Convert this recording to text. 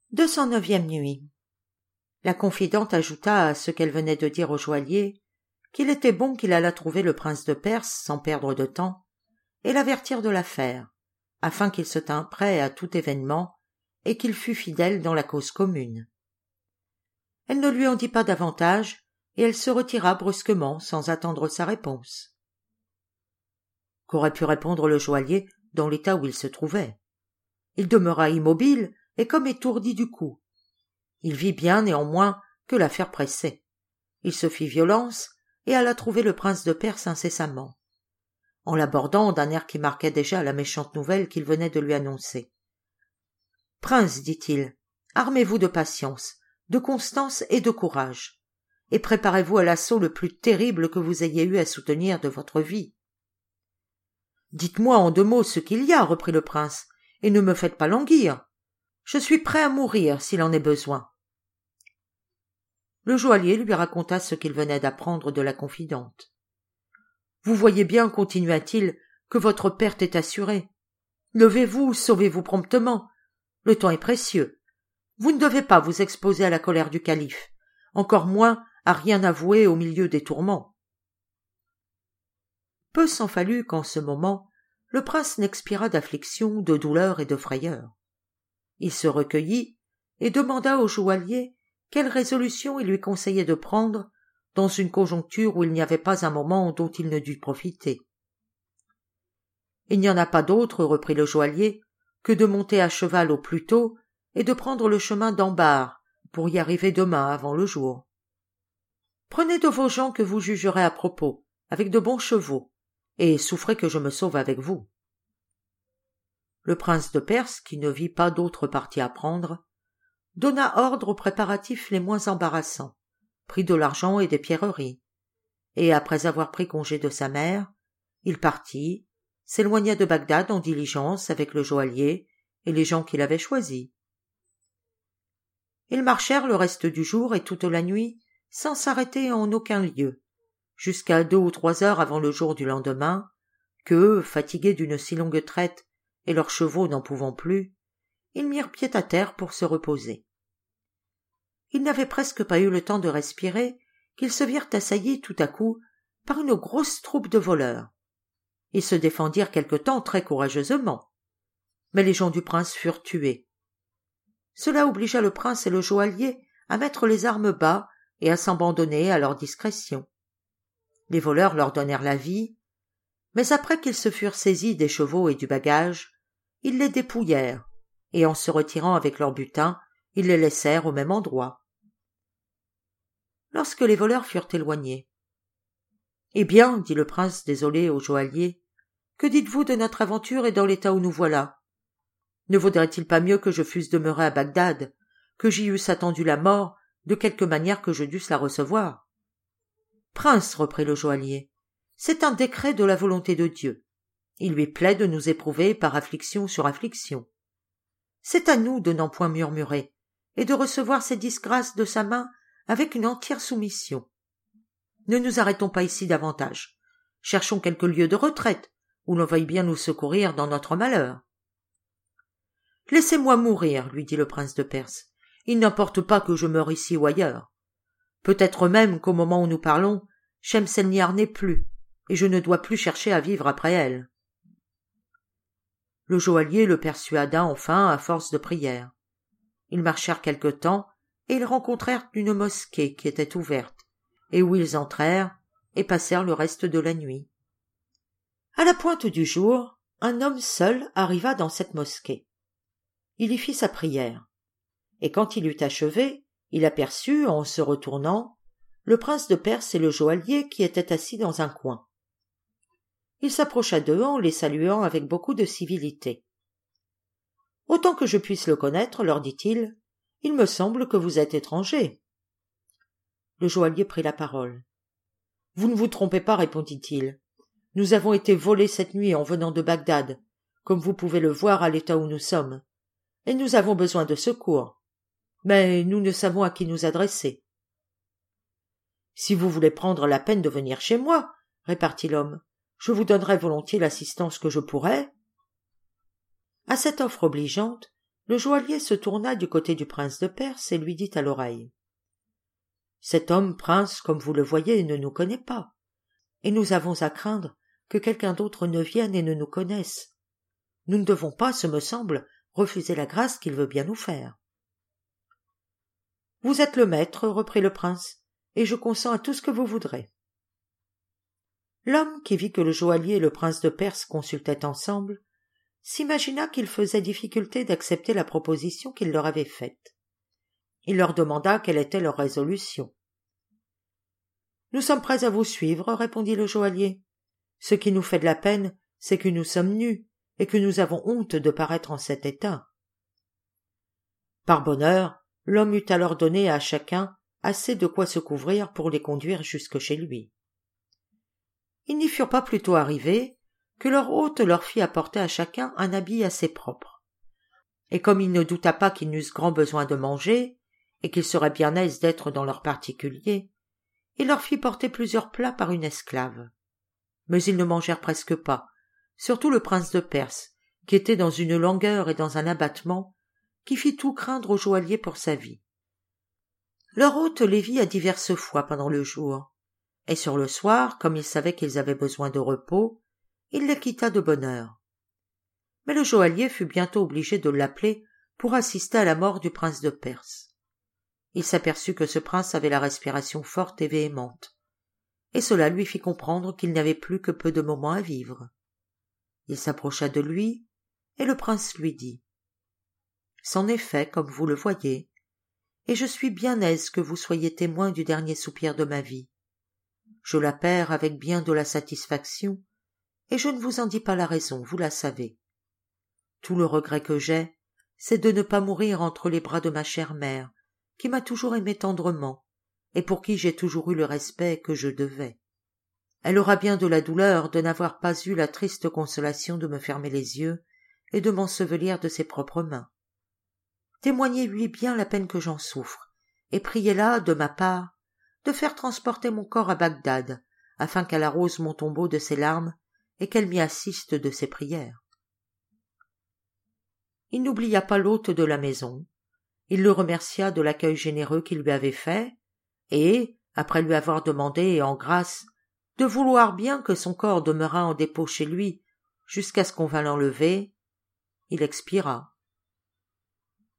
209e nuit. La confidente ajouta à ce qu'elle venait de dire au joaillier qu'il était bon qu'il allât trouver le prince de Perse sans perdre de temps et l'avertir de l'affaire, afin qu'il se tînt prêt à tout événement et qu'il fût fidèle dans la cause commune. Elle ne lui en dit pas davantage et elle se retira brusquement sans attendre sa réponse. Qu'aurait pu répondre le joaillier dans l'état où il se trouvait? Il demeura immobile et comme étourdi du coup. Il vit bien néanmoins que l'affaire pressait. Il se fit violence et alla trouver le prince de Perse incessamment, en l'abordant d'un air qui marquait déjà la méchante nouvelle qu'il venait de lui annoncer. « Prince, dit-il, armez-vous de patience, de constance et de courage, et préparez-vous à l'assaut le plus terrible que vous ayez eu à soutenir de votre vie. »« Dites-moi en 2 mots ce qu'il y a, reprit le prince, et ne me faites pas languir. Je suis prêt à mourir s'il en est besoin. » Le joaillier lui raconta ce qu'il venait d'apprendre de la confidente. « Vous voyez bien, continua-t-il, que votre perte est assurée. Levez-vous, sauvez-vous promptement. Le temps est précieux. Vous ne devez pas vous exposer à la colère du calife, encore moins à rien avouer au milieu des tourments. » Peu s'en fallut qu'en ce moment, le prince n'expirât d'affliction, de douleur et de frayeur. Il se recueillit et demanda au joaillier quelle résolution il lui conseillait de prendre dans une conjoncture où il n'y avait pas un moment dont il ne dût profiter. « Il n'y en a pas d'autre, reprit le joaillier, que de monter à cheval au plus tôt et de prendre le chemin d'Ambar pour y arriver demain avant le jour. Prenez de vos gens que vous jugerez à propos, avec de bons chevaux, et souffrez que je me sauve avec vous. » Le prince de Perse, qui ne vit pas d'autre parti à prendre, donna ordre aux préparatifs les moins embarrassants, prit de l'argent et des pierreries, et après avoir pris congé de sa mère, il partit, s'éloigna de Bagdad en diligence avec le joaillier et les gens qu'il avait choisis. Ils marchèrent le reste du jour et toute la nuit sans s'arrêter en aucun lieu, jusqu'à 2 ou 3 heures avant le jour du lendemain, que, fatigués d'une si longue traite et leurs chevaux n'en pouvant plus, ils mirent pied à terre pour se reposer. Ils n'avaient presque pas eu le temps de respirer qu'ils se virent assaillis tout à coup par une grosse troupe de voleurs. Ils se défendirent quelque temps très courageusement, mais les gens du prince furent tués. Cela obligea le prince et le joaillier à mettre les armes bas et à s'abandonner à leur discrétion. Les voleurs leur donnèrent la vie, mais après qu'ils se furent saisis des chevaux et du bagage, ils les dépouillèrent, et en se retirant avec leur butin, ils les laissèrent au même endroit. Lorsque les voleurs furent éloignés, « Eh bien, dit le prince désolé au joaillier, que dites-vous de notre aventure et dans l'état où nous voilà? Ne vaudrait-il pas mieux que je fusse demeuré à Bagdad, que j'y eusse attendu la mort de quelque manière que je dusse la recevoir? » « Prince, reprit le joaillier, c'est un décret de la volonté de Dieu. Il lui plaît de nous éprouver par affliction sur affliction. C'est à nous de n'en point murmurer, et de recevoir ces disgrâces de sa main avec une entière soumission. Ne nous arrêtons pas ici davantage. Cherchons quelque lieu de retraite, où l'on veuille bien nous secourir dans notre malheur. « Laissez-moi mourir, lui dit le prince de Perse. Il n'importe pas que je meure ici ou ailleurs. Peut-être même qu'au moment où nous parlons, Shemselnihar n'est plus, et je ne dois plus chercher à vivre après elle. » Le joaillier le persuada enfin à force de prières. Ils marchèrent quelque temps, et ils rencontrèrent une mosquée qui était ouverte, et où ils entrèrent et passèrent le reste de la nuit. À la pointe du jour, un homme seul arriva dans cette mosquée. Il y fit sa prière, et quand il eut achevé, il aperçut, en se retournant, le prince de Perse et le joaillier qui étaient assis dans un coin. Il s'approcha d'eux en les saluant avec beaucoup de civilité. « Autant que je puisse le connaître, leur dit-il, il me semble que vous êtes étranger. » Le joaillier prit la parole. « Vous ne vous trompez pas, répondit-il. Nous avons été volés cette nuit en venant de Bagdad, comme vous pouvez le voir à l'état où nous sommes, et nous avons besoin de secours. Mais nous ne savons à qui nous adresser. »« Si vous voulez prendre la peine de venir chez moi, répartit l'homme, je vous donnerai volontiers l'assistance que je pourrai. » À cette offre obligeante, Le joaillier se tourna du côté du prince de Perse et lui dit à l'oreille. « Cet homme, prince, comme vous le voyez, ne nous connaît pas, et nous avons à craindre que quelqu'un d'autre ne vienne et ne nous connaisse. Nous ne devons pas, ce me semble, refuser la grâce qu'il veut bien nous faire. »« Vous êtes le maître, reprit le prince, et je consens à tout ce que vous voudrez. » L'homme, qui vit que le joaillier et le prince de Perse consultaient ensemble, s'imagina qu'il faisait difficulté d'accepter la proposition qu'il leur avait faite. Il leur demanda quelle était leur résolution. « Nous sommes prêts à vous suivre, répondit le joaillier. Ce qui nous fait de la peine, c'est que nous sommes nus et que nous avons honte de paraître en cet état. » Par bonheur, l'homme eut alors donné à chacun assez de quoi se couvrir pour les conduire jusque chez lui. Ils n'y furent pas plus tôt arrivés que leur hôte leur fit apporter à chacun un habit assez propre. Et comme il ne douta pas qu'ils n'eussent grand besoin de manger, et qu'ils seraient bien aises d'être dans leur particulier, il leur fit porter plusieurs plats par une esclave. Mais ils ne mangèrent presque pas, surtout le prince de Perse, qui était dans une langueur et dans un abattement qui fit tout craindre au joaillier pour sa vie. Leur hôte les vit à diverses fois pendant le jour, et sur le soir, comme il savait qu'ils avaient besoin de repos, il les quitta de bonne heure. Mais le joaillier fut bientôt obligé de l'appeler pour assister à la mort du prince de Perse. Il s'aperçut que ce prince avait la respiration forte et véhémente, et cela lui fit comprendre qu'il n'avait plus que peu de moments à vivre. Il s'approcha de lui, et le prince lui dit « C'en est fait, comme vous le voyez, et je suis bien aise que vous soyez témoin du dernier soupir de ma vie. Je la perds avec bien de la satisfaction, et je ne vous en dis pas la raison, vous la savez. Tout le regret que j'ai, c'est de ne pas mourir entre les bras de ma chère mère, qui m'a toujours aimé tendrement, et pour qui j'ai toujours eu le respect que je devais. Elle aura bien de la douleur de n'avoir pas eu la triste consolation de me fermer les yeux et de m'ensevelir de ses propres mains. Témoignez-lui bien la peine que j'en souffre, et priez-la, de ma part, de faire transporter mon corps à Bagdad, afin qu'elle arrose mon tombeau de ses larmes et qu'elle m'y assiste de ses prières. » Il n'oublia pas l'hôte de la maison. Il le remercia de l'accueil généreux qu'il lui avait fait, et, après lui avoir demandé, en grâce, de vouloir bien que son corps demeurât en dépôt chez lui jusqu'à ce qu'on vînt l'enlever, il expira.